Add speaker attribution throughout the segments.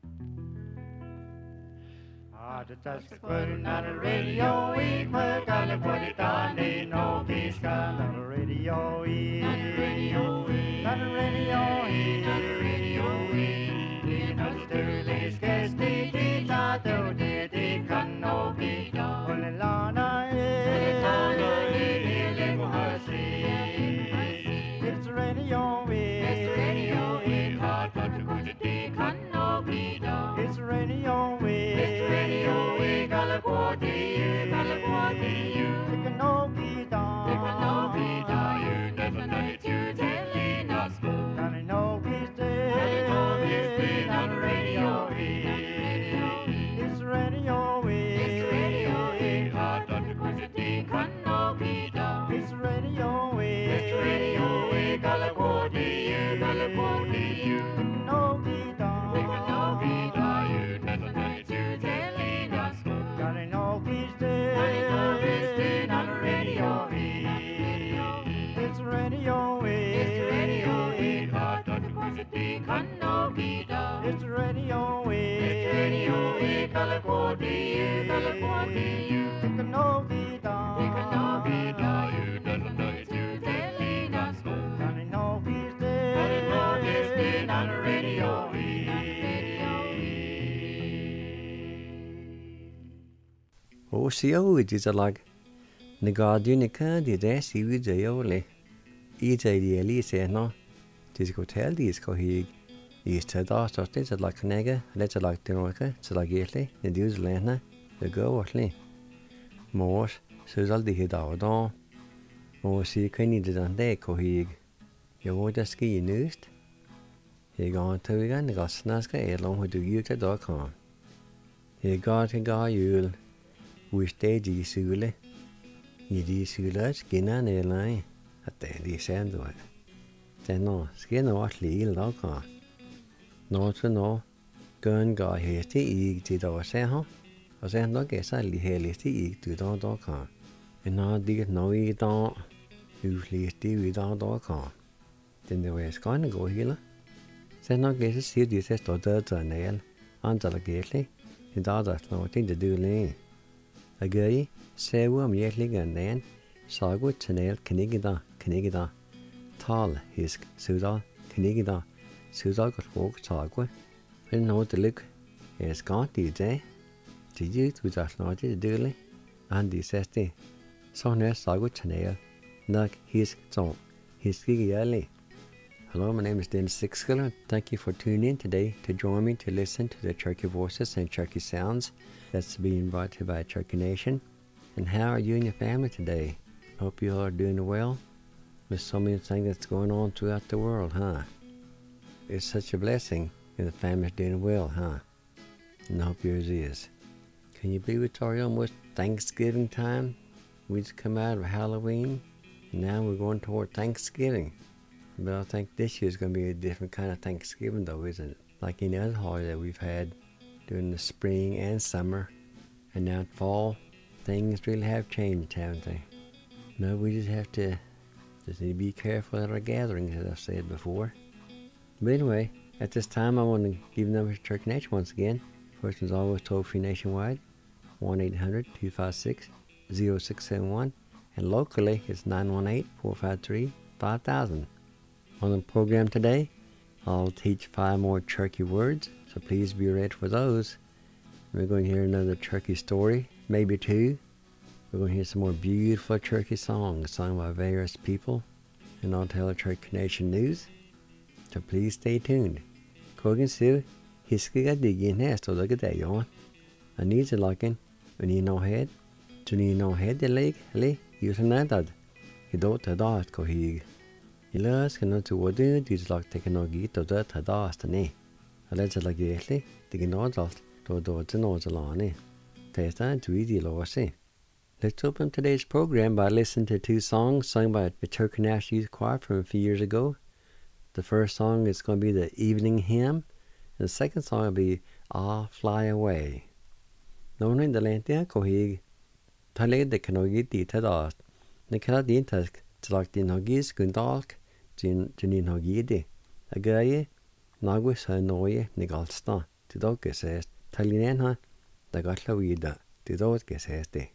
Speaker 1: Just putting on the radio, we put on the put it on, ain't no peace on the radio, on the radio, on the radio, on the radio, in Australia's case, they thought they can no be done. Only Lana, it's radio, it's radio, hard but to put it, they can no be done. It's radio,
Speaker 2: O sio is a lag. Nagardunica did as you the ole. Eat a daily say no. Tis go tell these go he. Is to das or is like nega, let's like the roca, so like gately, the dues lena, the go watly. More, so all the head out on. More see can need on day co he. You want to ski news? He gone to again, the got snaska along with you to dog on. He got a guy you'll. We stay di sule. He di sule skin an airline at the end sand way. Then no, skin what little dog on. No to no, gun guy here to eat to the say, huh? I said, no guess I'll hear to eat to the dog on. And now dig no eat on, usually stay without dog on. Then the way it's going to go here. Then no guess see this as to the nail, under the gately, and others nothing to do lane. A guy, say worm yetling and then, saw good to nail Canigida, tall, his Sudal, Canigida, Sudal got walk talk. And know the look, it's gone, did they? Did you to that not the dooley? And he says, so near saw good to nail, knock his song, his giggy. Hello, my name is Dennis Sixkiller. Thank you for tuning in today to join me to listen to the Cherokee voices and Cherokee sounds that's being brought to you by Cherokee Nation. And how are you and your family today? Hope you all are doing well. There's so many things that's going on throughout the world, huh? It's such a blessing if the family's doing well, huh? And I hope yours is. Can you believe it's already almost Thanksgiving time? We just come out of Halloween, and now we're going toward Thanksgiving. But I think this year's going to be a different kind of Thanksgiving, though, isn't it? Like any other holiday we've had during the spring and summer, and now fall, things really have changed, haven't they? No, we just have to need to be careful at our gatherings, as I've said before. But anyway, at this time, I want to give the number to Cherokee Nation once again. First one's always toll-free nationwide, 1-800-256-0671, and locally, it's 918-453-5000. On the program today, I'll teach 5 more Cherokee words, so please be ready for those. We're going to hear another Cherokee story, maybe 2. We're going to hear some more beautiful Cherokee songs sung by various people, and I'll tell the Cherokee Nation news. So please stay tuned. Kogan Sue, hiskiga digin hest og dage day on. I need to like in, when you know head, to you know head the leg, you can add. You don't have that go hig. Ilas can not to what do these like taking no git of that had asked me. I let it like gately, digging no dot, to the nose alone. Taste and to easy lossy. Let's open today's program by listening to 2 songs sung by the Cherokee National Youth Choir from a few years ago. The first song is going to be the Evening Hymn, and the second song will be I'll Fly Away. No in the lente go hig. Tale the canogi dita dot. The Canadian task to like the nogis gundalk. Jin Hogidi, a guy, Nagus Hanoye, Nigalsta, te do que ses talinen ha da gatla vida te do que ses de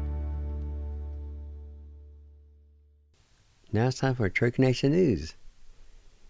Speaker 2: Now it's time for Turkey Nation News.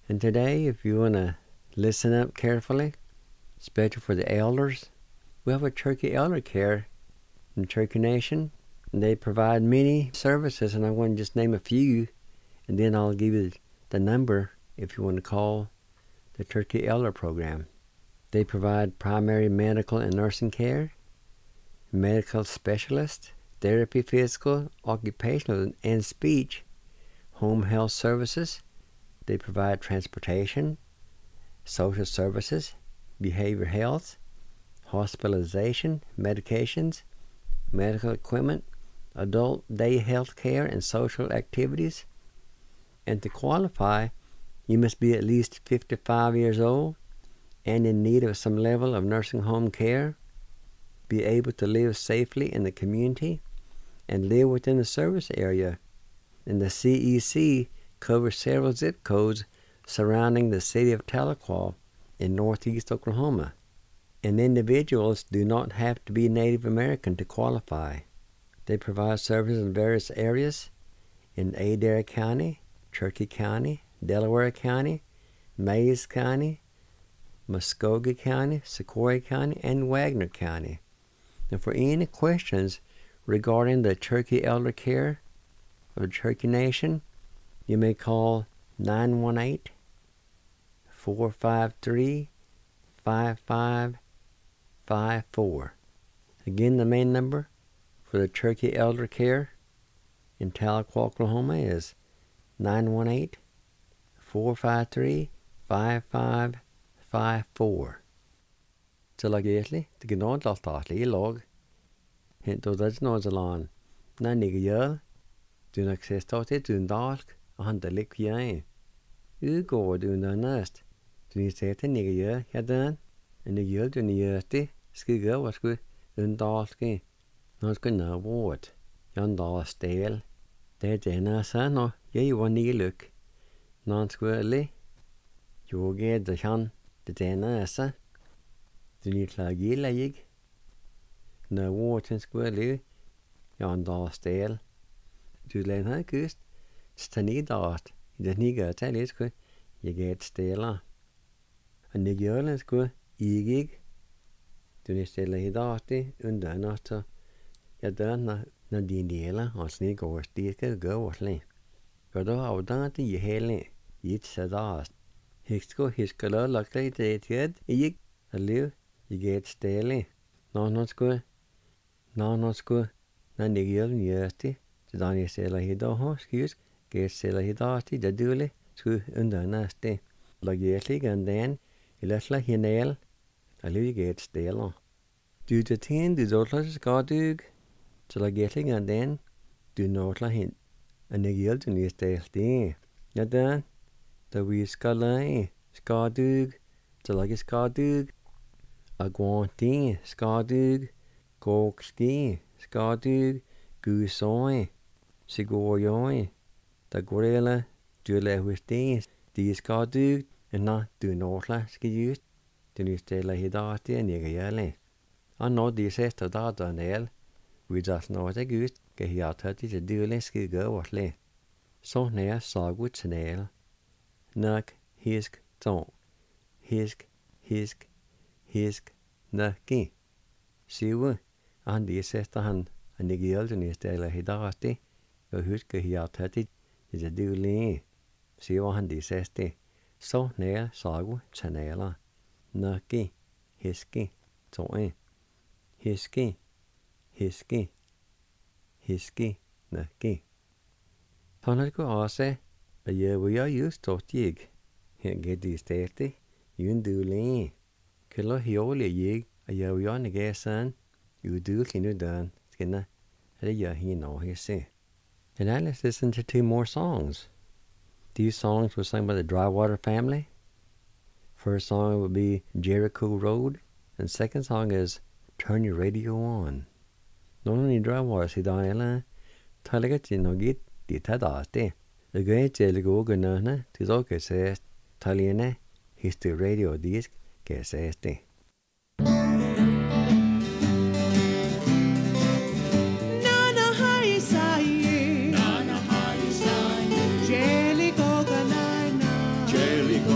Speaker 2: And today, if you want to listen up carefully, especially for the elders, we have a Cherokee Elder Care in Cherokee Nation. And they provide many services, and I want to just name a few, and then I'll give you the number if you want to call the Cherokee Elder Program. They provide primary medical and nursing care, medical specialists, therapy, physical, occupational, and speech, home health services. They provide transportation, social services, behavioral health, hospitalization, medications, medical equipment, adult day health care, and social activities. And to qualify, you must be at least 55 years old and in need of some level of nursing home care, be able to live safely in the community, and live within the service area. And the CEC covers several zip codes surrounding the city of Tahlequah in northeast Oklahoma. And individuals do not have to be Native American to qualify. They provide services in various areas in Adair County, Cherokee County, Delaware County, Mayes County, Muskogee County, Sequoyah County, and Wagner County. And for any questions regarding the Cherokee Elder Care of the Cherokee Nation, you may call 918-453-5554. Again, the main number for the Cherokee Elder Care in Tahlequah, Oklahoma is 918-453-5554. Til lag egentlig, det kan nå alt i lag. Hent og det nå så lan. Når jeg gjør, du nok se stått i dalk, og han det lik gjør. Ugår du under næst. Du ni se til jeg gjør, ja den. En jeg gjør du ni gjør det, skal gjøre hva skal undalke. Nå skal nå vårt. Jan da stel. Det denne sa nå, jeg var nyluk. Når han skulle jo det kan det denne sa. Du ni klage leg. Når vårt skulle Jan da stel. Du len her kust. Stani dart. Det ni gør til lidt skulle jeg get stela. Og ni gør det skulle ikke. Du ni stela i dart under natten. Jeg dør når din deler og snik over stikker gør ordentlig. Gør du afdannet i hele et sædast. Hisker lagt det et tid. Ikke at leve. Jeg get stela. Når ni gør den gjørste. Så da ni stela i dag skjus. Get stela i dart det dule. Skulle under næste. Lager slik den. Eller slag hinel. Og leve get stela. Du til tin du dårlig skal du. Så la getting den du not la hint. Og jeg gjør den i stedet. Ja den. Da vi skal lage. Skal du. Så la skal du. Agwanti. Skal du. Kokski. Skal du. Gusoi. Sigorjoi. Da gorilla. Du la hos det. De skal du. Og nå du not la skal just. Du ni stiller i dag til en jeg gjør det. Og nå de siste data nel. Vi just know det gud kan jeg tage det dyrle skal gøre ordentligt. Så nær sagu tnæl. Nok hisk tog. Hisk nøkke. Sive. Han de sætter han ikke hjælpen i stedet i dag det. Jeg husker jeg tage det dyrle. Sive han de sætter. Så nær sagu tnæl. Nøkke. Hiske. Tog. Hiske, nøkke. Sånn går også, at jeg vil just stått jeg. Her get de stedet, jun du lenge. Kjøller hjåle jeg, at jeg vil gjøre nægge sånn, jo du kjenner den, skinne, det gjør henne og hisse. And now let's listen to two more songs. These songs were sung by the Drywater family. First song would be Jericho Road, and second song is Turn Your Radio On. Noen i Drywater sier Daniela, taler ikke noe gitt, de tar det. Det går ikke til å gå gønnerne, til dere ser talene, hister radio og disk, kan ses det.
Speaker 3: Jelly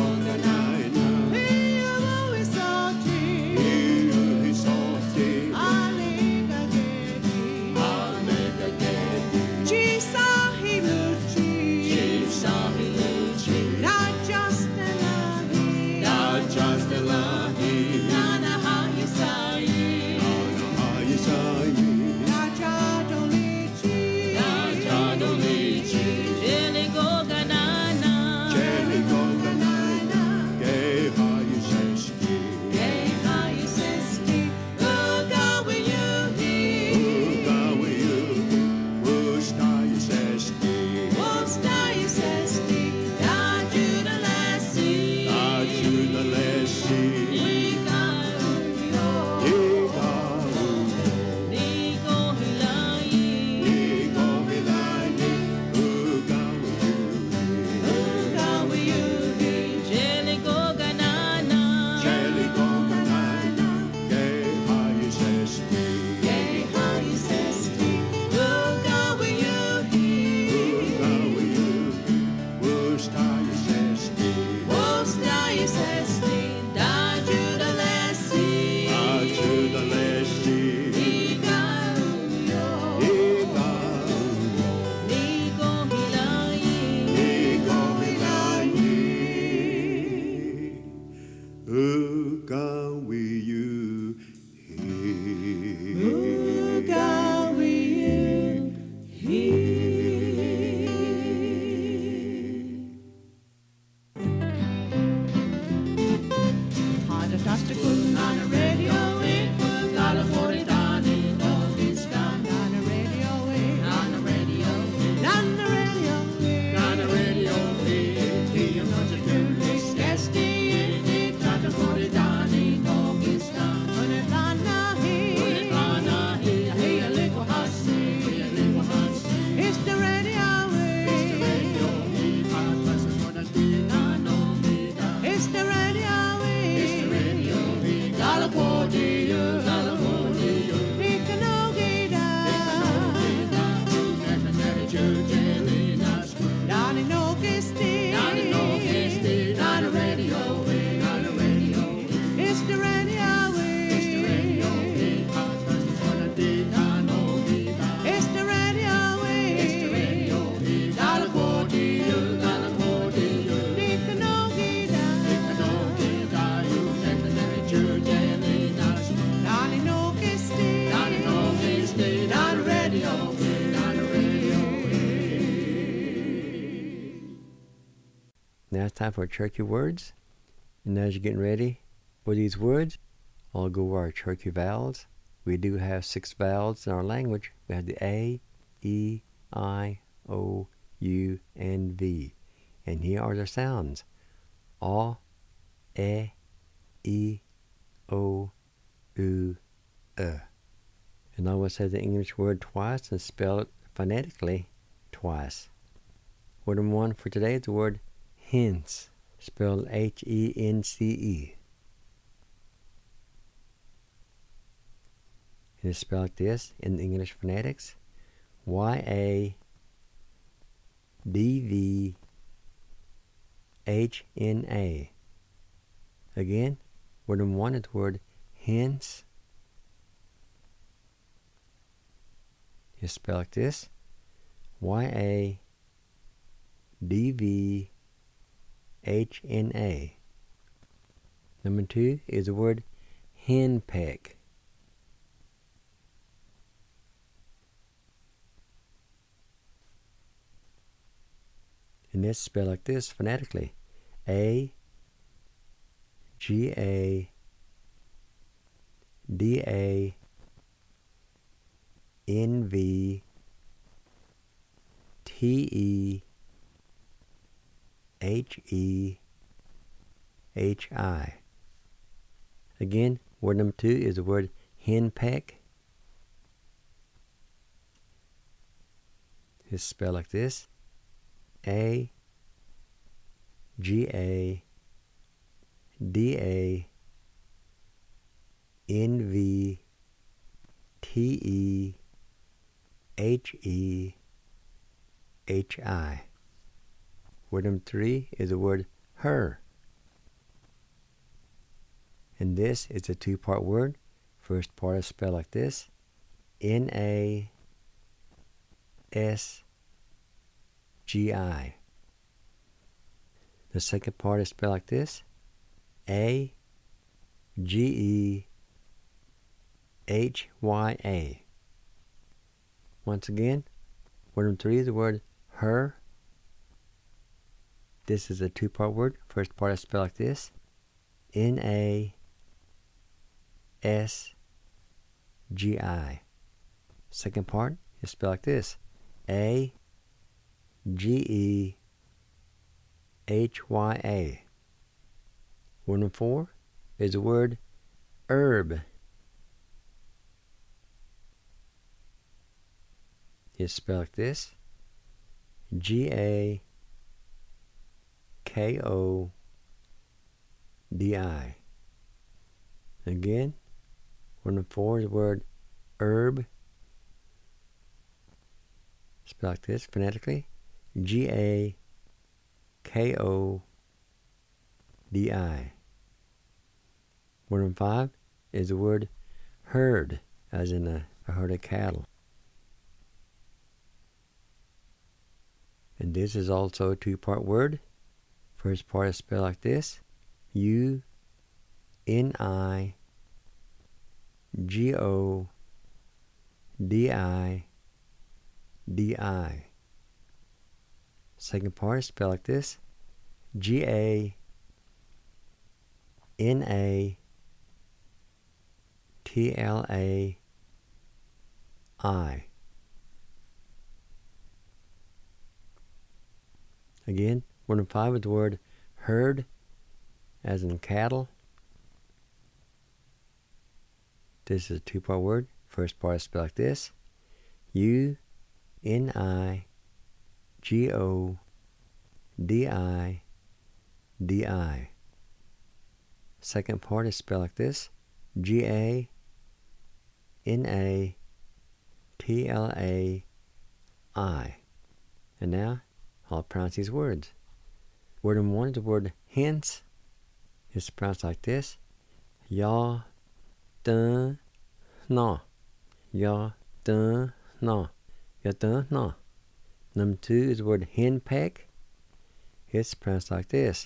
Speaker 2: it's time for Cherokee words. And as you're getting ready for these words, I'll go over our Cherokee vowels. We do have 6 vowels in our language. We have the A, E, I, O, U, and V. And here are their sounds. A, E, O, U, And I will say the English word twice and spell it phonetically twice. Word number 1 for today is the word hence, spelled H-E-N-C-E. It is spelled like this in English phonetics. Y-A-D-V-H-N-A. Again, word number 1 is the word hence. It's spelled like this. Y-A-D-V-H-N-A. Number 2 is the word henpeck. And it's spelled like this phonetically. A-G-A-D-A-N-V-T-E-H-E-H-I. Again, word number 2 is the word henpeck. It's spelled like this. A-G-A-D-A-N-V-T-E-H-E-H-I. Word number 3 is the word her. And this is a 2-part word. First part is spelled like this. N-A-S-G-I. The second part is spelled like this. A-G-E-H-Y-A. Once again, word number 3 is the word her. This is a 2-part word. First part is spelled like this. N-A-S-G-I. Second part is spelled like this. A-G-E-H-Y-A. Word number 4 is the word herb. It's spelled like this. G-A-K-O-D-I. Again, word number 4 is the word herb. Spelled like this phonetically. G-A-K-O-D-I. Word number 5 is the word herd, as in a herd of cattle. And this is also a 2-part word. First part is spelled like this. U-N-I-G-O-D-I-D-I. Second part is spelled like this. G-A-N-A-T-L-A-I. Again, word number 5 is the word herd, as in cattle. This is a 2-part word. First part is spelled like this. U-N-I-G-O-D-I-D-I. Second part is spelled like this. G-A-N-A-T-L-A-I. And now, I'll pronounce these words. Word number 1 is the word hence. It's pronounced like this. Ya-dun-na. Ya-dun-na. Ya-dun-na. Number 2 is the word henpeck. It's pronounced like this.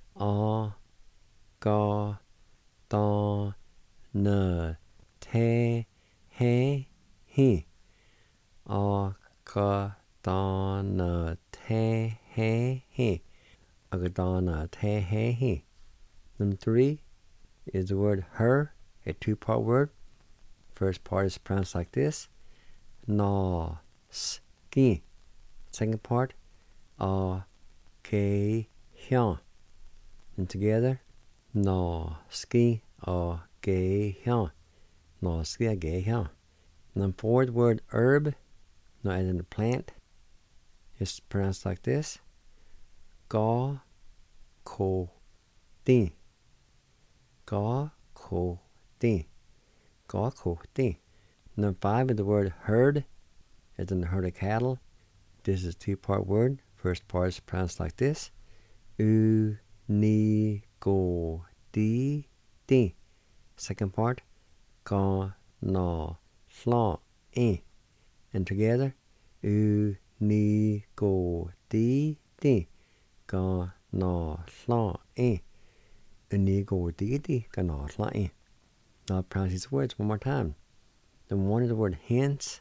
Speaker 2: A-ga-da-na-te-he-he. A-ga-da-na-te-he-he. Agadana te he. Number 3 is the word her, a two-part word. First part is pronounced like this. Na, ski. Second part, ke, hyun. And together, na, ski, ge, hyun. Na, ski, ge, hyun. Number 4, the word herb, not as in the plant, is pronounced like this. Ga, ko, di. Ga, ko, di. Ga, ko, di. Number 5 is the word herd, as in the herd of cattle. This is a two-part word. First part is pronounced like this. U, ni, go, di, di. Second part, ga, na, fla, in. And together, u, ni, go, di, di. Ga, na, fla, in. U, ni, go, di, di. Ga, na, fla, in. Now I'll pronounce these words one more time. Number 1 is the word hens.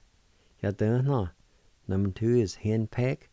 Speaker 2: Number 2 is hen peck.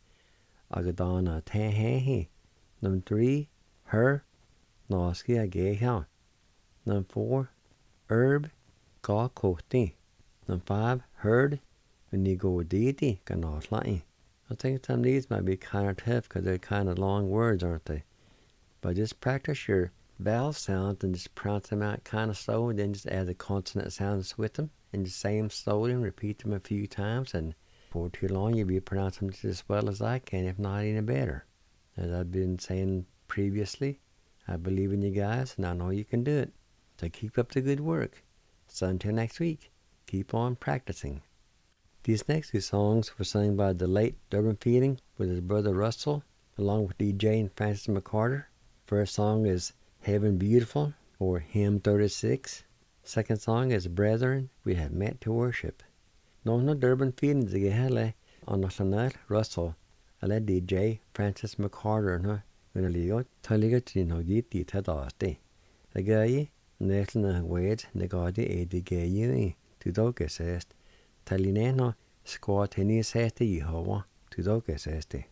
Speaker 2: Agadana te he. Number 3, her. Naskia ge hyun. Number 4, herb. Ga ko ti. Number 5, herd. Unigo di di. Ga na fla in. I think some of these might be kind of tough because they're kind of long words, aren't they? But just practice your vowel sounds and just pronounce them out kind of slow, and then just add the consonant sounds with them and just say them slowly and repeat them a few times, and before too long you'll be pronouncing them just as well as I can, if not any better. As I've been saying previously, I believe in you guys and I know you can do it. So keep up the good work. So until next week, keep on practicing. These next 2 songs were sung by the late Durbin Fielding with his brother Russell, along with DJ and Francis McCarter. First song is Heaven Beautiful, or Hymn 36. Second song is Brethren, We Have Met to Worship. No Durbin Fielding zigehele on National Russell, ale DJ Francis McCarter no unaligo taliga tino giti tadaste. The guy national wage negadi edigay to dogesest. Talineno squat any seste Yehovah to dogeseste.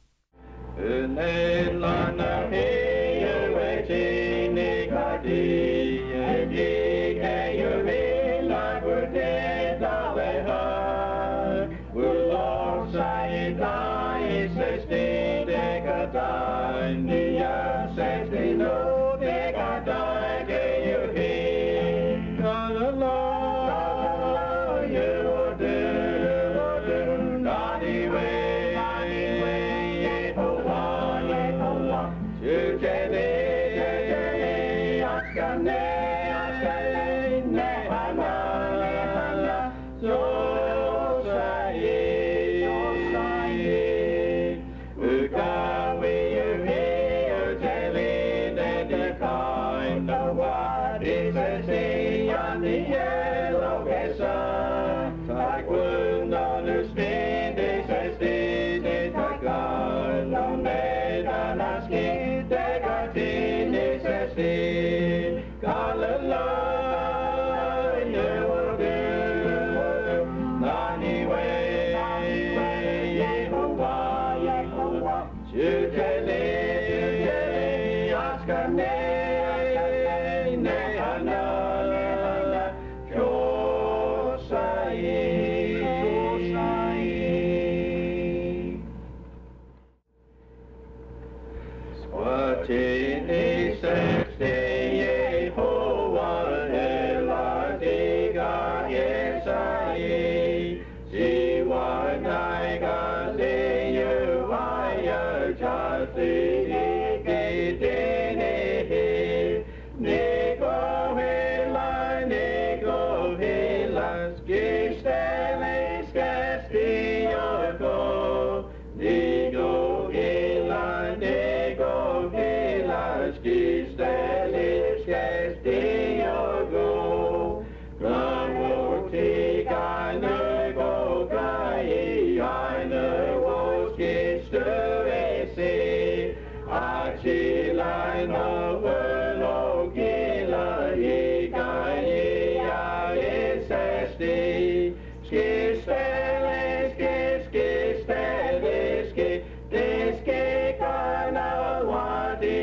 Speaker 3: This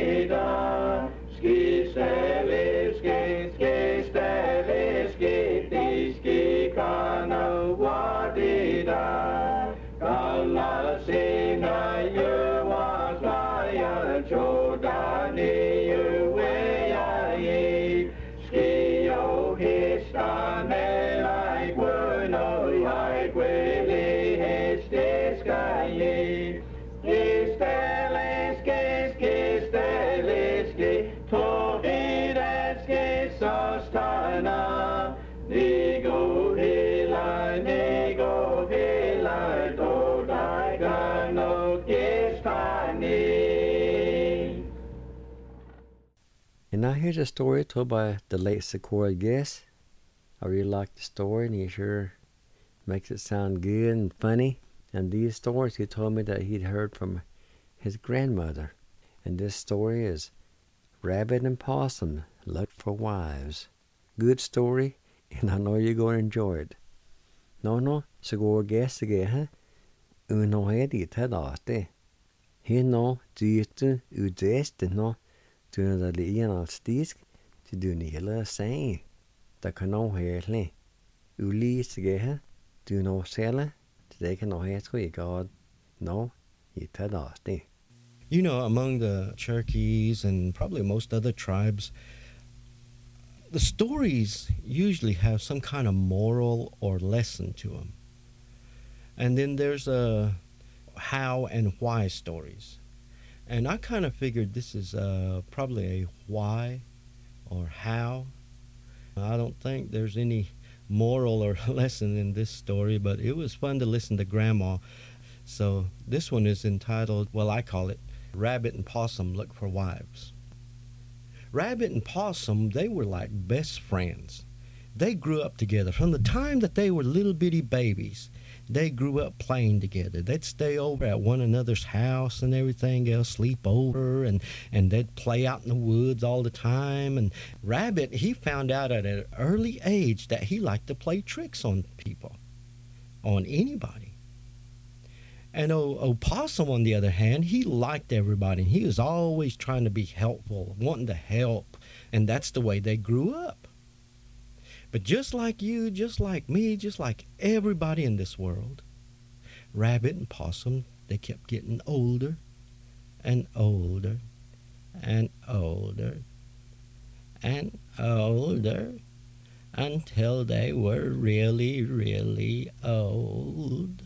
Speaker 2: And now here's a story told by the late Sequoia Guess. I really like the story, and he sure makes it sound good and funny. And these stories he told me that he'd heard from his grandmother. And this story is Rabbit and Possum Look for Wives. Good story, and I know you're going to enjoy it. No, Sequoia Guess again, Uno hedi tadate. He no dite udeste no. Toen dat liegen als disk, te doen hele zijn. Dat kan nog hele. Uliesige, doen nog cellen, te denken nog het goede God. No, je dat niet.
Speaker 3: You know, among the Cherokees and probably most other tribes, the stories usually have some kind of moral or lesson to them. And then there's how and why stories. And I kind of figured this is probably a why or how. I don't think there's any moral or lesson in this story, but it was fun to listen to Grandma. So this one is entitled, well, I call it, Rabbit and Possum Look for Wives. Rabbit and Possum, they were like best friends. They grew up together. From the time that they were little bitty babies, they grew up playing together. They'd stay over at one another's house and everything else, sleep over, and they'd play out in the woods all the time. And Rabbit, he found out at an early age that he liked to play tricks on people, on anybody. And Possum, on the other hand, he liked everybody. He was always trying to be helpful, wanting to help, and that's the way they grew up. But just like you, just like me, just like everybody in this world, Rabbit and Possum, they kept getting older and older and older and older until they were really, really old.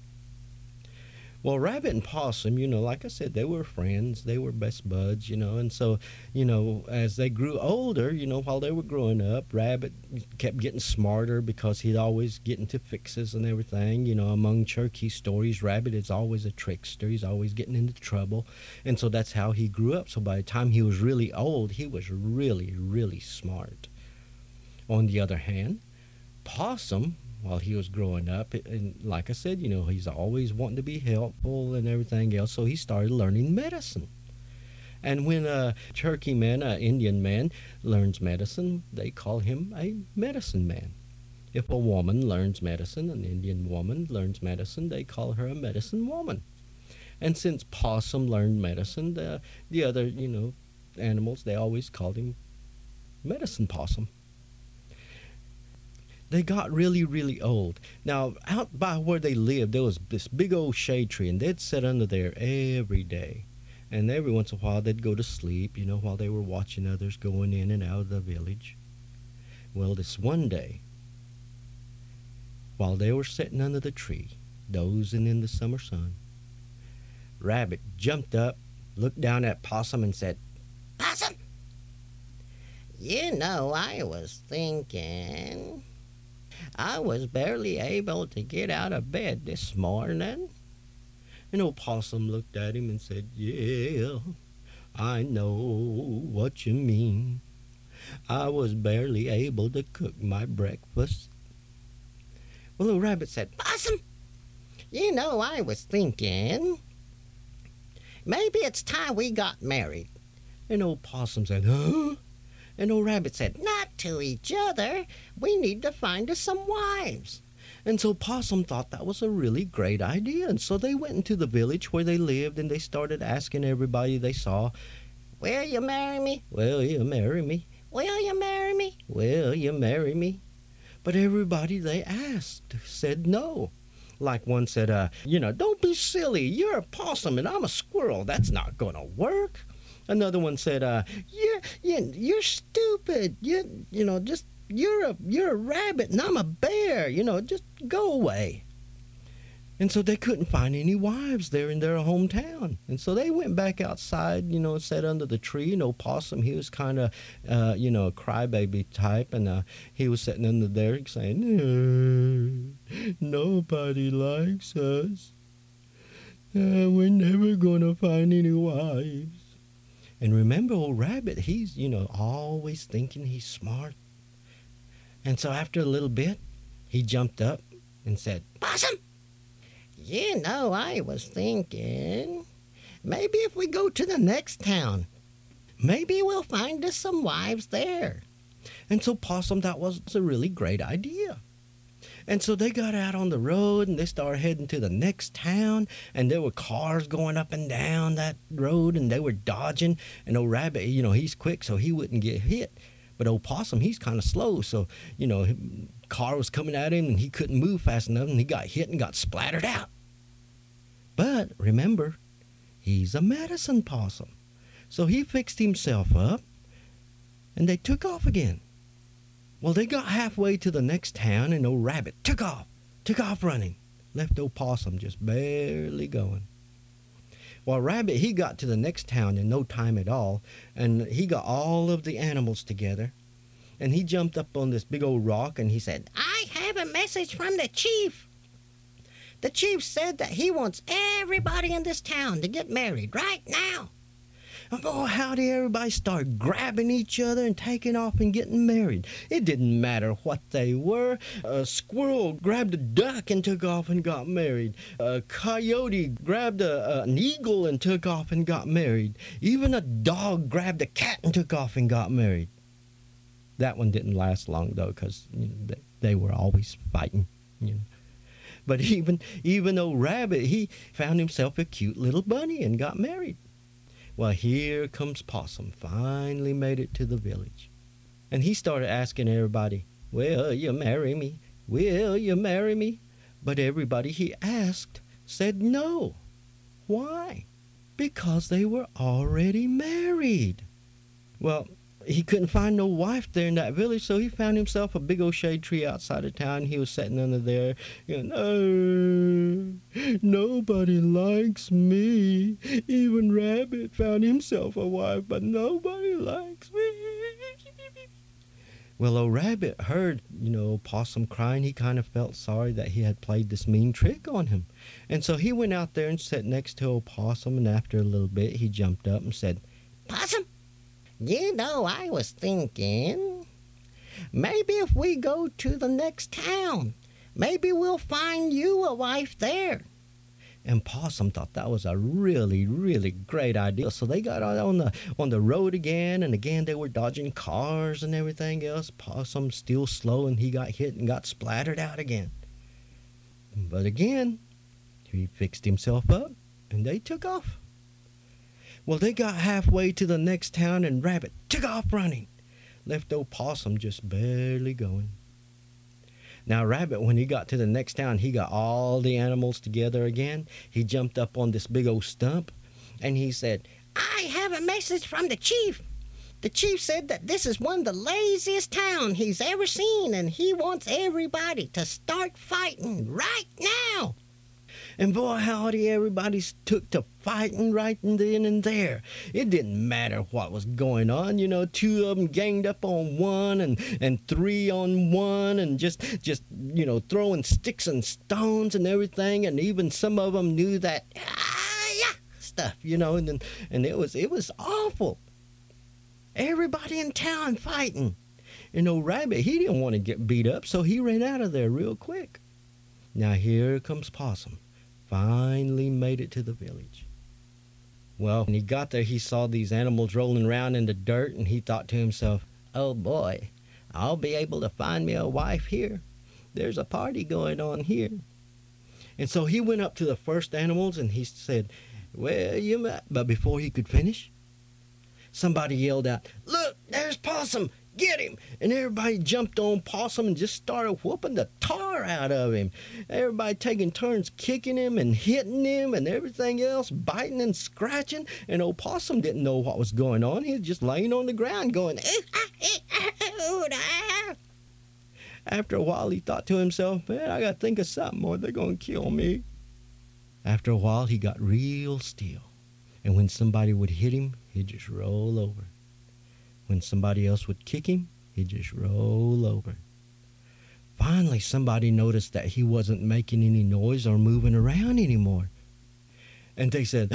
Speaker 3: Well, Rabbit and Possum, you know, like I said, they were friends. They were best buds, you know. And so, you know, as they grew older, you know, while they were growing up, Rabbit kept getting smarter because he'd always get into fixes and everything. You know, among Cherokee stories, Rabbit is always a trickster. He's always getting into trouble. And so that's how he grew up. So by the time he was really old, he was really, really smart. On the other hand, Possum, while he was growing up, and like I said, you know, he's always wanting to be helpful and everything else, so he started learning medicine. And when a Cherokee man, an Indian man, learns medicine, they call him a medicine man. If a woman learns medicine, an Indian woman learns medicine, they call her a medicine woman. And since Possum learned medicine, the other, you know, animals, they always called him Medicine Possum. They got really, really old. Now, out by where they lived, there was this big old shade tree, and they'd sit under there every day. And every once in a while, they'd go to sleep, you know, while they were watching others going in and out of the village. Well, this one day, while they were sitting under the tree, dozing in the summer sun, Rabbit jumped up, looked down at Possum, and said, "Possum, you know, I was thinking, I was barely able to get out of bed this morning." And old Possum looked at him and said, "Yeah, I know what you mean. I was barely able to cook my breakfast." Well, old Rabbit said, "Possum, you know, I was thinking, maybe it's time we got married." And old Possum said, "Huh?" And old Rabbit said, "Not to each other. We need to find us some wives." And so Possum thought that was a really great idea. And so they went into the village where they lived, and they started asking everybody they saw, "Will you marry me? Will you marry me? Will you marry me? Will you marry me?" But everybody they asked said no. Like one said, "You know, don't be silly. You're a possum and I'm a squirrel. That's not going to work." Another one said, you're stupid. You're a rabbit and I'm a bear. Just go away. And so they couldn't find any wives there in their hometown. And so they went back outside, and sat under the tree. Possum, he was kind of, a crybaby type. And he was sitting under there saying, nobody likes us. We're never going to find any wives. And remember, old Rabbit, he's, always thinking he's smart. And so after a little bit, he jumped up and said, Possum! I was thinking, maybe if we go to the next town, maybe we'll find us some wives there. And so Possum, that was a really great idea. And so they got out on the road and they started heading to the next town, and there were cars going up and down that road and they were dodging. And old Rabbit, he's quick so he wouldn't get hit. But old Possum, he's kind of slow, so, car was coming at him and he couldn't move fast enough and he got hit and got splattered out. But remember, he's a medicine possum. So he fixed himself up and they took off again. Well, they got halfway to the next town and old Rabbit took off running. Left old Possum just barely going. Well, Rabbit, he got to the next town in no time at all, and he got all of the animals together, and he jumped up on this big old rock and he said, I have a message from the chief. The chief said that he wants everybody in this town to get married right now. And boy, how did everybody start grabbing each other and taking off and getting married? It didn't matter what they were. A squirrel grabbed a duck and took off and got married. A coyote grabbed an eagle and took off and got married. Even a dog grabbed a cat and took off and got married. That one didn't last long, though, because they were always fighting. But even old Rabbit, he found himself a cute little bunny and got married. Well, here comes Possum, finally made it to the village. And he started asking everybody, will you marry me? Will you marry me? But everybody he asked said no. Why? Because they were already married. Well, he couldn't find no wife there in that village, so he found himself a big old shade tree outside of town. He was sitting under there, nobody likes me. Even Rabbit found himself a wife, but nobody likes me. Well, old Rabbit heard, Possum crying. He kind of felt sorry that he had played this mean trick on him. And so he went out there and sat next to old Possum, and after a little bit, he jumped up and said, Possum, I was thinking, maybe if we go to the next town, maybe we'll find you a wife there. And Possum thought that was a really, really great idea. So they got out on the road again, and again they were dodging cars and everything else. Possum still slow, and he got hit and got splattered out again. But again, he fixed himself up, and they took off. Well, they got halfway to the next town, and Rabbit took off running. Left old Possum just barely going. Now, Rabbit, when he got to the next town, he got all the animals together again. He jumped up on this big old stump, and he said, I have a message from the chief. The chief said that this is one of the laziest towns he's ever seen, and he wants everybody to start fighting right now. And boy, howdy, everybody took to fighting right then and there. It didn't matter what was going on. Two of them ganged up on one and three on one and just throwing sticks and stones and everything. And even some of them knew that, stuff, and it was awful. Everybody in town fighting. And old Rabbit, he didn't want to get beat up, so he ran out of there real quick. Now here comes Possum. Finally made it to the village. Well, when he got there, he saw these animals rolling around in the dirt, and he thought to himself, oh boy, I'll be able to find me a wife here. There's a party going on here. And so he went up to the first animals, and he said, but before he could finish, somebody yelled out, look, there's Possum. get him. And everybody jumped on Possum and just started whooping the tar out of him. Everybody taking turns kicking him and hitting him and everything else, biting and scratching. And old Possum didn't know what was going on. He was just laying on the ground going, After a while, he thought to himself, man, I got to think of something or they're going to kill me. After a while, he got real still. And when somebody would hit him, he'd just roll over. When somebody else would kick him, he'd just roll over. Finally, somebody noticed that he wasn't making any noise or moving around anymore. And they said,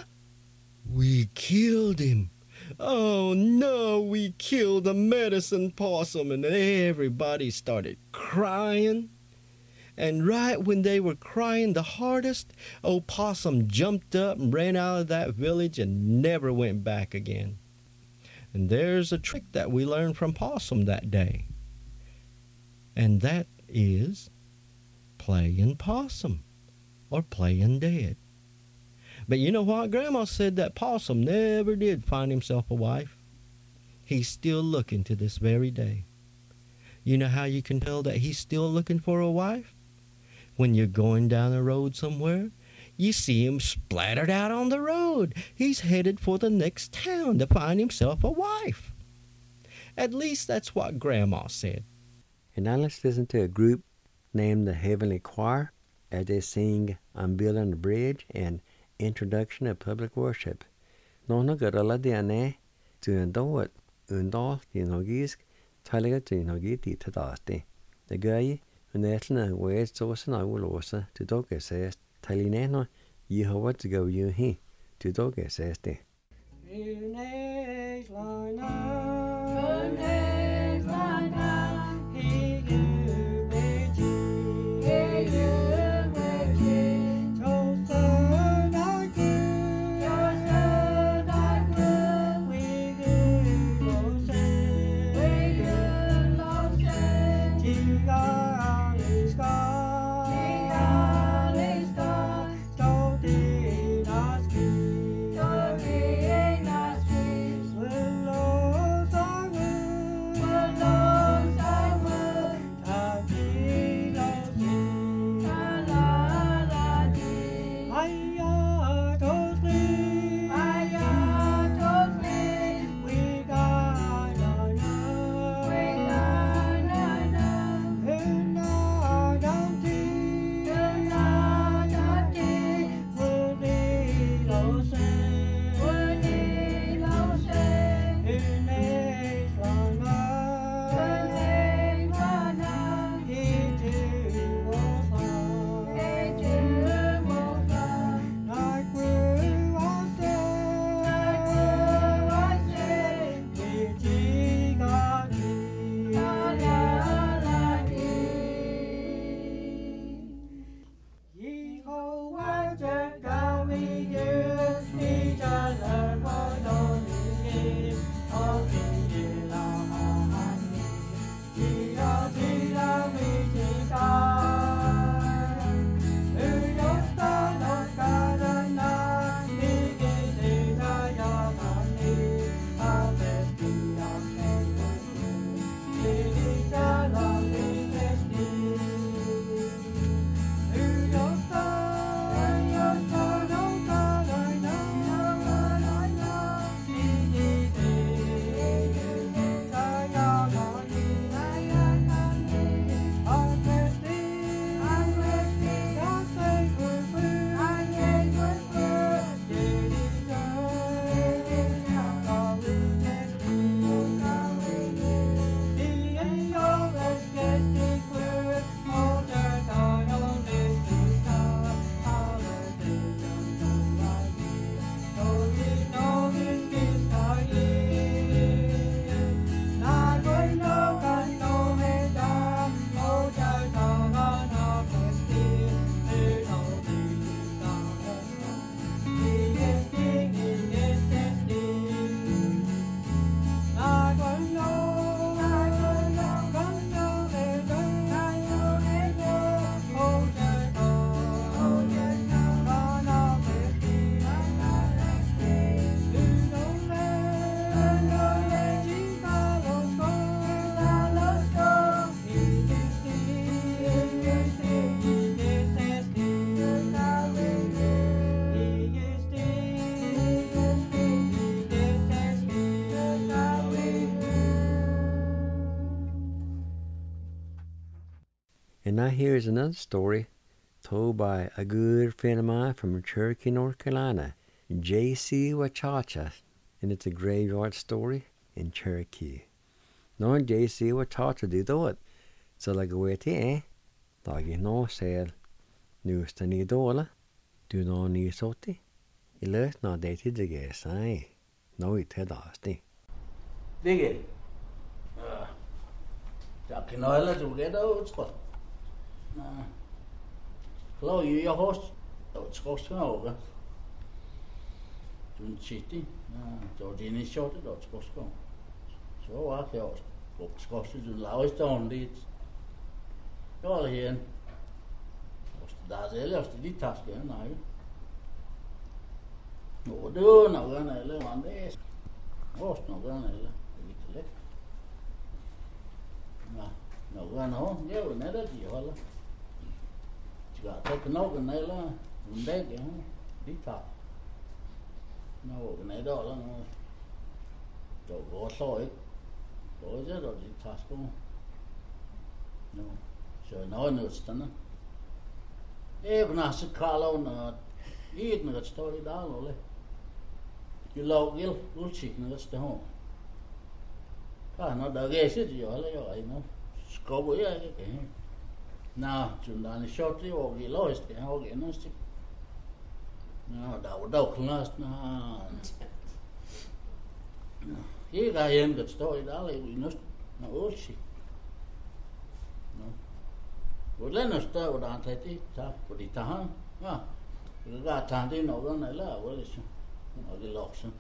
Speaker 3: we killed him. Oh, no, we killed the medicine possum. And everybody started crying. And right when they were crying the hardest, old Possum jumped up and ran out of that village and never went back again. And there's a trick that we learned from Possum that day. And that is playing possum or playing dead. But you know what? Grandma said that Possum never did find himself a wife. He's still looking to this very day. You know how you can tell that he's still looking for a wife? When you're going down the road somewhere, you see him splattered out on the road. He's headed for the next town to find himself a wife. At least that's what Grandma said.
Speaker 2: And now let's listen to a group named the Heavenly Choir as they sing I'm Building a Bridge and Introduction of Public Worship. Nó gọi là diane, tuần đó thì nó gis, thay cái tuần nó gis thì thật đó. The guy when they actually way so I will also to dog says Talineno, you have what to go you he to dog says the.
Speaker 4: Lord.
Speaker 2: And now here's another story told by a good friend of mine from Cherokee, North Carolina, J.C. Wachacha, and it's a graveyard story in Cherokee. Nå J.C. Wachacha did it, så la gå til dag nå ser nusten I dåla, du nå ny sotti, I løs nå det til det ger seg, nå I til dasti.
Speaker 4: Digge. Ja, kan nå heller du get ud, tror. Klar I host, det skal skal over. Du chitti. Så det ni short det skal skal. Så var jeg også. Skal du lave stående lidt. Jeg var her. Der ellers lidt taske, nej. Nå, det var noget eller andet. Også noget eller lidt let. Noget andet, jeg vil netop de holder. De har taget noget eller en dag, ja. Lidt tak. Noget netop eller noget. Det var så ikke. Det var det, der lidt taske. Nå. Så noget nødstande. Jeg kan også kalde under et noget står I dag, eller? Jeg laver udsigt noget står. Kan noget der gæse de eller jeg nå. Skubber jeg ikke. Nå, så der er short det og vi løst det og genast. Nå, der var dog klast nå. Jeg kan hjem der står I dag, I nøst. Nå, udsigt. Nå. Hvor længe står der tager det tager på de tager. Ja. Det kan tage det noget eller hvad det så. Og det lokser.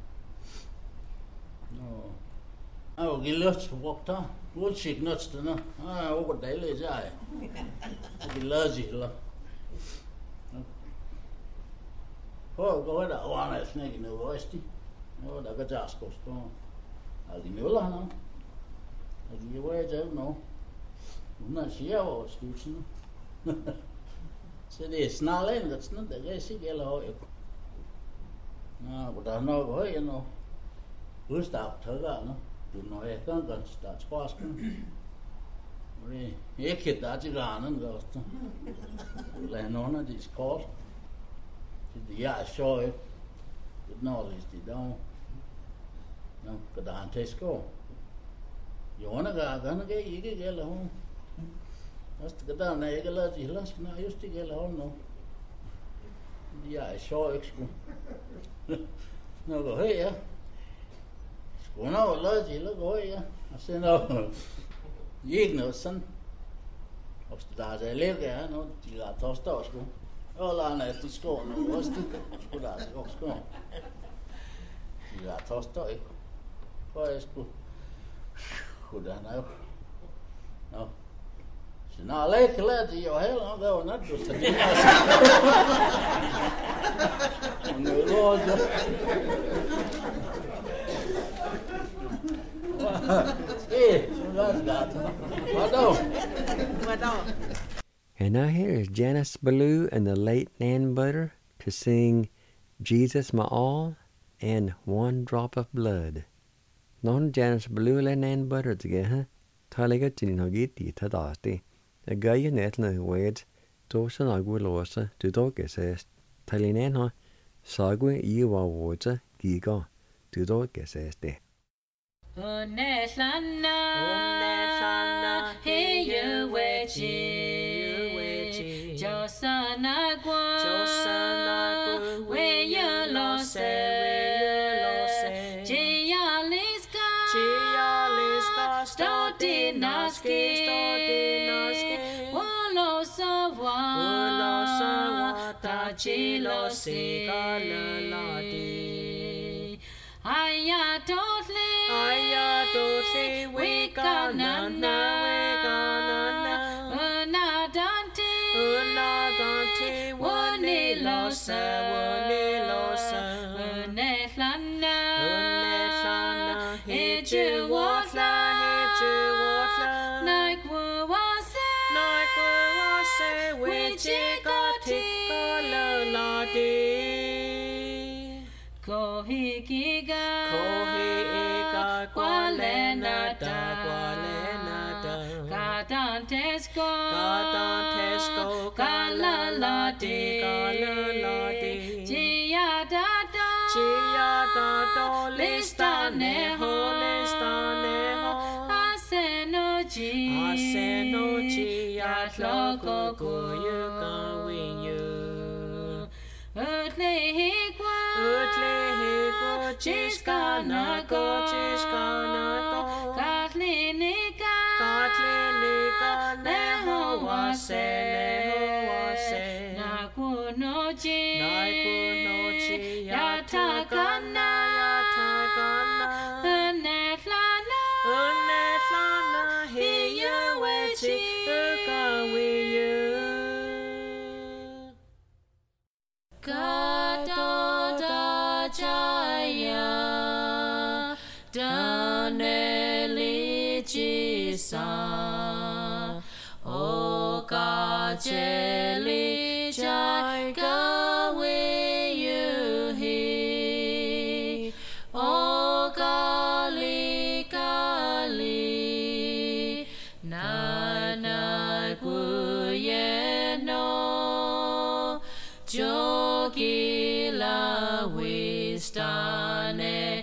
Speaker 4: Nå. Og det løst brugt der. Udsigt nødstende. Over dejligt jeg. Det løs eller. Hvor går der over når snakke nu vestlig. Nå, der kan jeg skal stå. Og det møller han. Og det var jeg nu. Hun har siger over slusen. Så det er snart en, sådan der kan sige eller høj. Nå, der er nok høj nu. Udstap tøger nu. Du når jeg kan godt starte spørgsmål. Og det er ikke der til granen godt. Lad nogen af de skål. Det er sjovt. Det når det i dag. Nå, kan der han til skål. Jona kan ikke gælde hun. Just det der når ikke lader de heller nej just det gælder hun nu. Jeg er sjov ikke sgu. Nå går høj ja. Sgu nå lader de heller går ja. Og så nå. Ikke noget sådan. Og der er lidt ja nu de har toster sgu. Og lader han de skår nu også det. Sgu der er også skår. De har toster ikke. For jeg sgu. Hvordan er det? Nå. Så når jeg ikke lader det jo heller, det var nødt til at det er nu går det. Så gør det godt. Hvad da?
Speaker 2: And now here is Janice Ballou and the late Nan Butter to sing Jesus My All and One Drop of Blood. Non Janice Ballou and Nan Butter together. Talaga tinogiti tadasti. A guy net na wed dosan agulose to dogesest. Talinena sagwe iwa water giga to dogeseste.
Speaker 5: Uneslana he you wechi Josana we you lose Gialiska Stodinaski Wolosawa Tachilosi Galaladi Ayatotli we ganana Unadante Wonilosa Unehlana Hijuwatla Naikwa Wichikoti Galaladi Kohikiga Kwalenada Kadantesko Disco kala la de Chia da do lista ne ho Aseno ji ya logo go you go win you Utle higwa Chiska na go Katlinika Neho wase Nakunochi Yatakana Unetlana Hiya wechi Ukawiyu Kadoda Jaya Daneli Jisa Oka Jeli Jai Gawiyu Hi Ogali Gali Nana Guyeno Jogila Wistane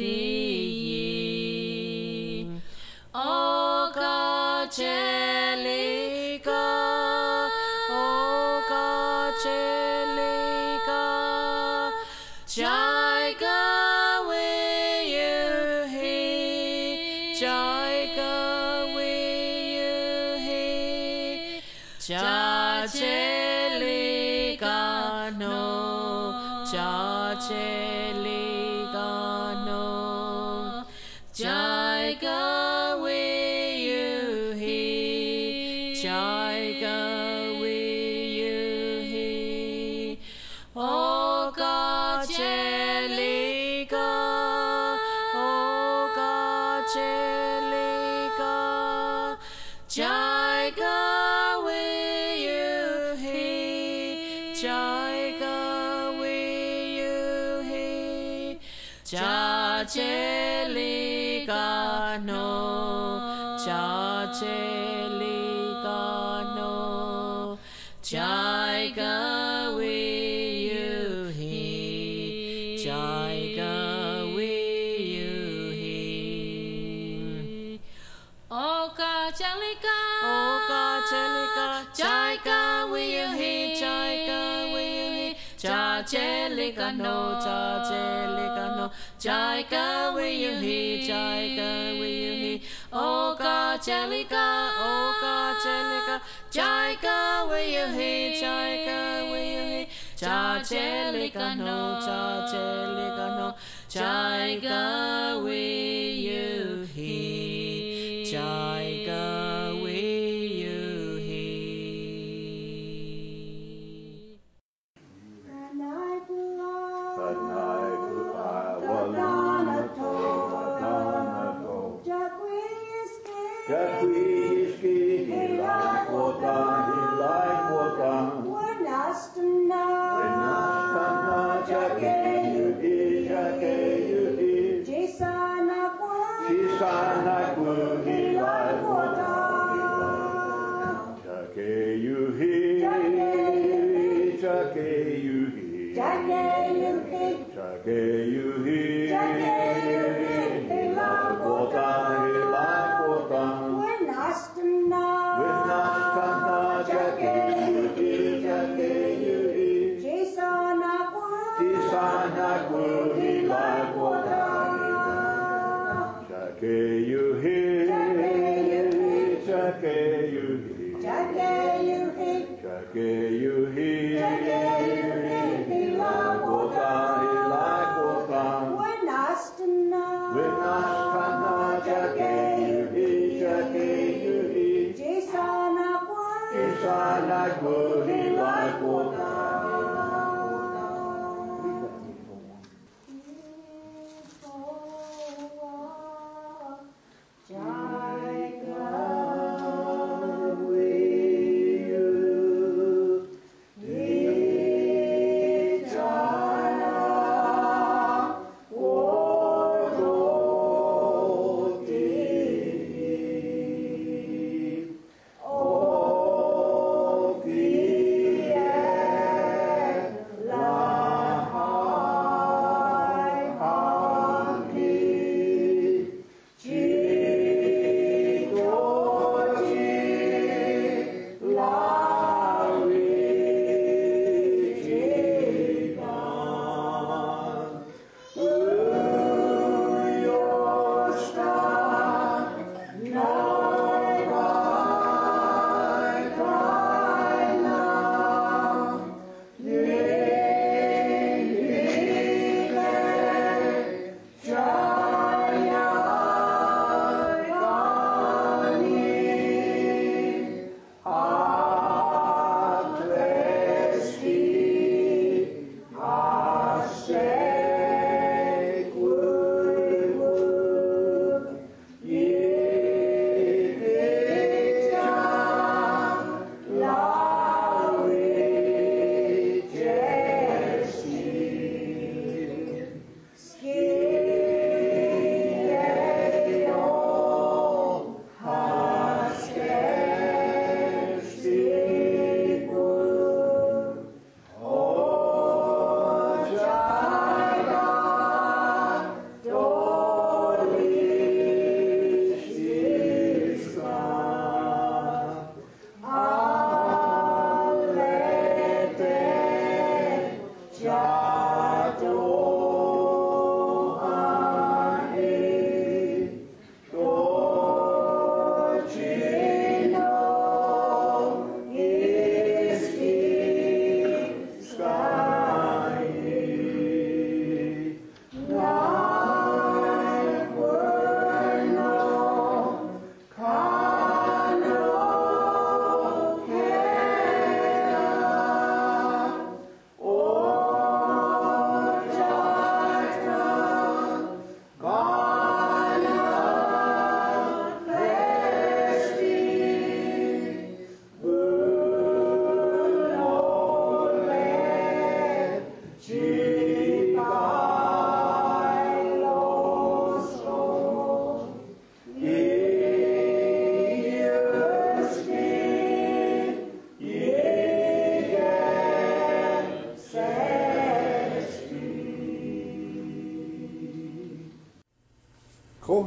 Speaker 5: Di Oga Chelika Jai Gawiyu Hi Jai Gawiyu Hi Jachelika no Jai Gawiyu Hi Jai Gawiyu Hi Oga Chelika Jai Gawiyu Hi Jai Gawiyu Hi Jachelika no Jai Gawiyu Hi Jai Gawiyu Hi Oga Chelika Jai Gawiyu Hi Jachelika no Jai Gawiyu Hi Oga Chelika Jai Gawiyu Hi Jachelika no Jai Gawiyu Hi Jai Gawiyu Hi
Speaker 6: Oh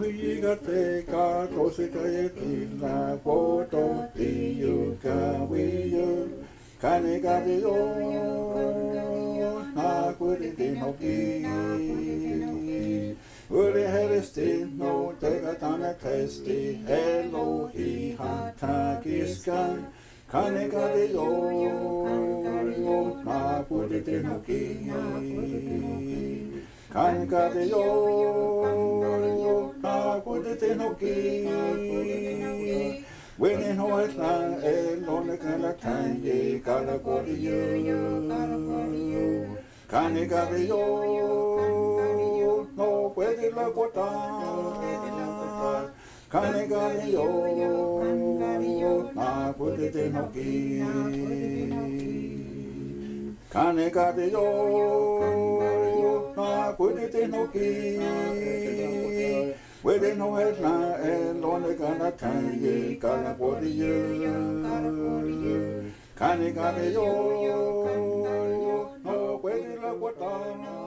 Speaker 1: hi ga te ka to se ka e ti na po to ti yu ka wi yu ka ne ka te o na ku te te no ki uri heristi no te ka tana testi elo hi ha ta ki skan ka ne ka te o na ku te te no ki Kan ka te o, na ku te te no ki. Wene no e la e lone ka la tange ka la kore yu. Kane ka te o, no puede la kota. Kane ka te o, na ku te te no ki. Kane ka te o, na ku te te no ki. Wede no e la e lone ka la tange ka la kore yu. Kane ka te o, no puede la kota.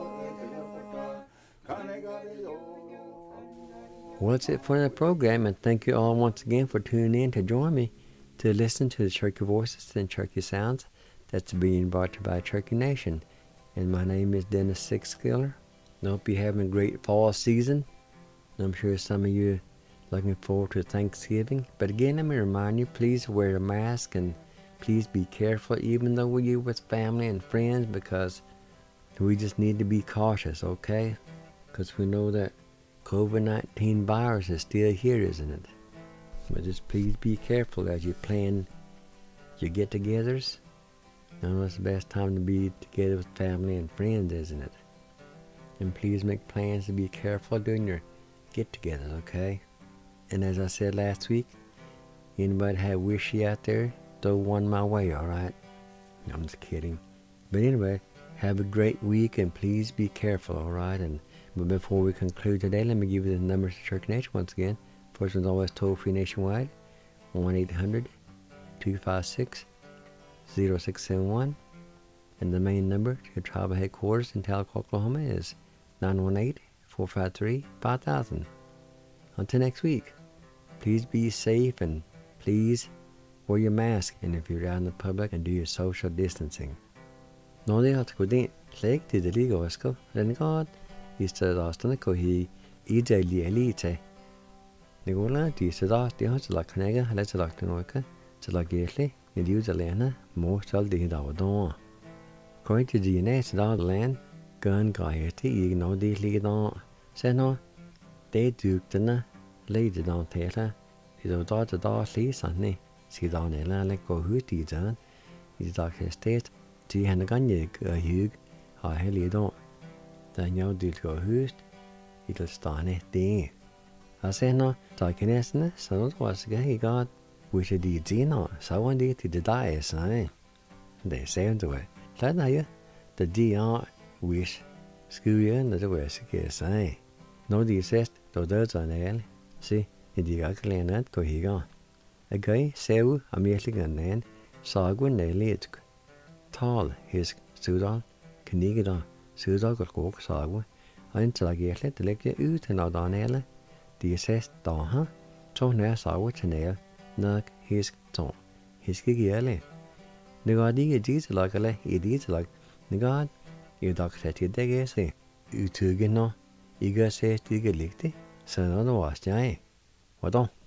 Speaker 1: Kane ka te o.
Speaker 2: Well, that's it for the program, and thank you all once again for tuning in to join me to listen to the Cherokee Voices and Cherokee Sounds that's being brought to you by Cherokee Nation. And my name is Dennis Sixskiller. I hope you're having a great fall season. I'm sure some of you are looking forward to Thanksgiving. But again, let me remind you, please wear a mask and please be careful, even though you're with family and friends, because we just need to be cautious, okay? Because we know that COVID-19 virus is still here, isn't it? But just please be careful as you plan your get-togethers. I know it's the best time to be together with family and friends, isn't it? And please make plans to be careful during your get-togethers, okay? And as I said last week, anybody have wishy out there, throw one my way, alright? I'm just kidding. But anyway, have a great week and please be careful, alright? But before we conclude today, let me give you the numbers to Cherokee Nation once again. First one's always toll-free nationwide, 1-800-256-0671. And the main number to your tribal headquarters in Talcott, Oklahoma is 918-453-5000. Until next week, please be safe and please wear your mask, and if you're out in the public, and do your social distancing. No, they have to go down. Like to the legal school, then God is the last one to he easily elite. The goal is the last, the house like Canega, let's like the Noka, to like Gately, and use the Lena, most of the Dawdon. Going to the next dog land, gun guy, you know, the lead on. Say no, they do the lady down Taylor. Is a daughter dog sleeps on me. See down there, like go who did that. Is doctor state, see and the gun you hug, I hell you don't. Then you did go host, it'll start it there. I say no, talking as no, so it was he got, which it did no, so one did to the die, son. They say to it. Let you, the DR wish, school year, and the West case, eh? No, the says, though there's an ale. See, in the Gaklan that go he gone. A guy, Sew, a Michigan man, saw when they lit. Tall, his Sudan, Knigadon, Sudan got cook saw, until I get let the lecture out and out on ale. The says, huh? So now saw what an ale, knock his tone, his giggy alley. The God is like a it is like the God, you doctor said you say, you two get no, you got says to get licked, so no was, eh? What on?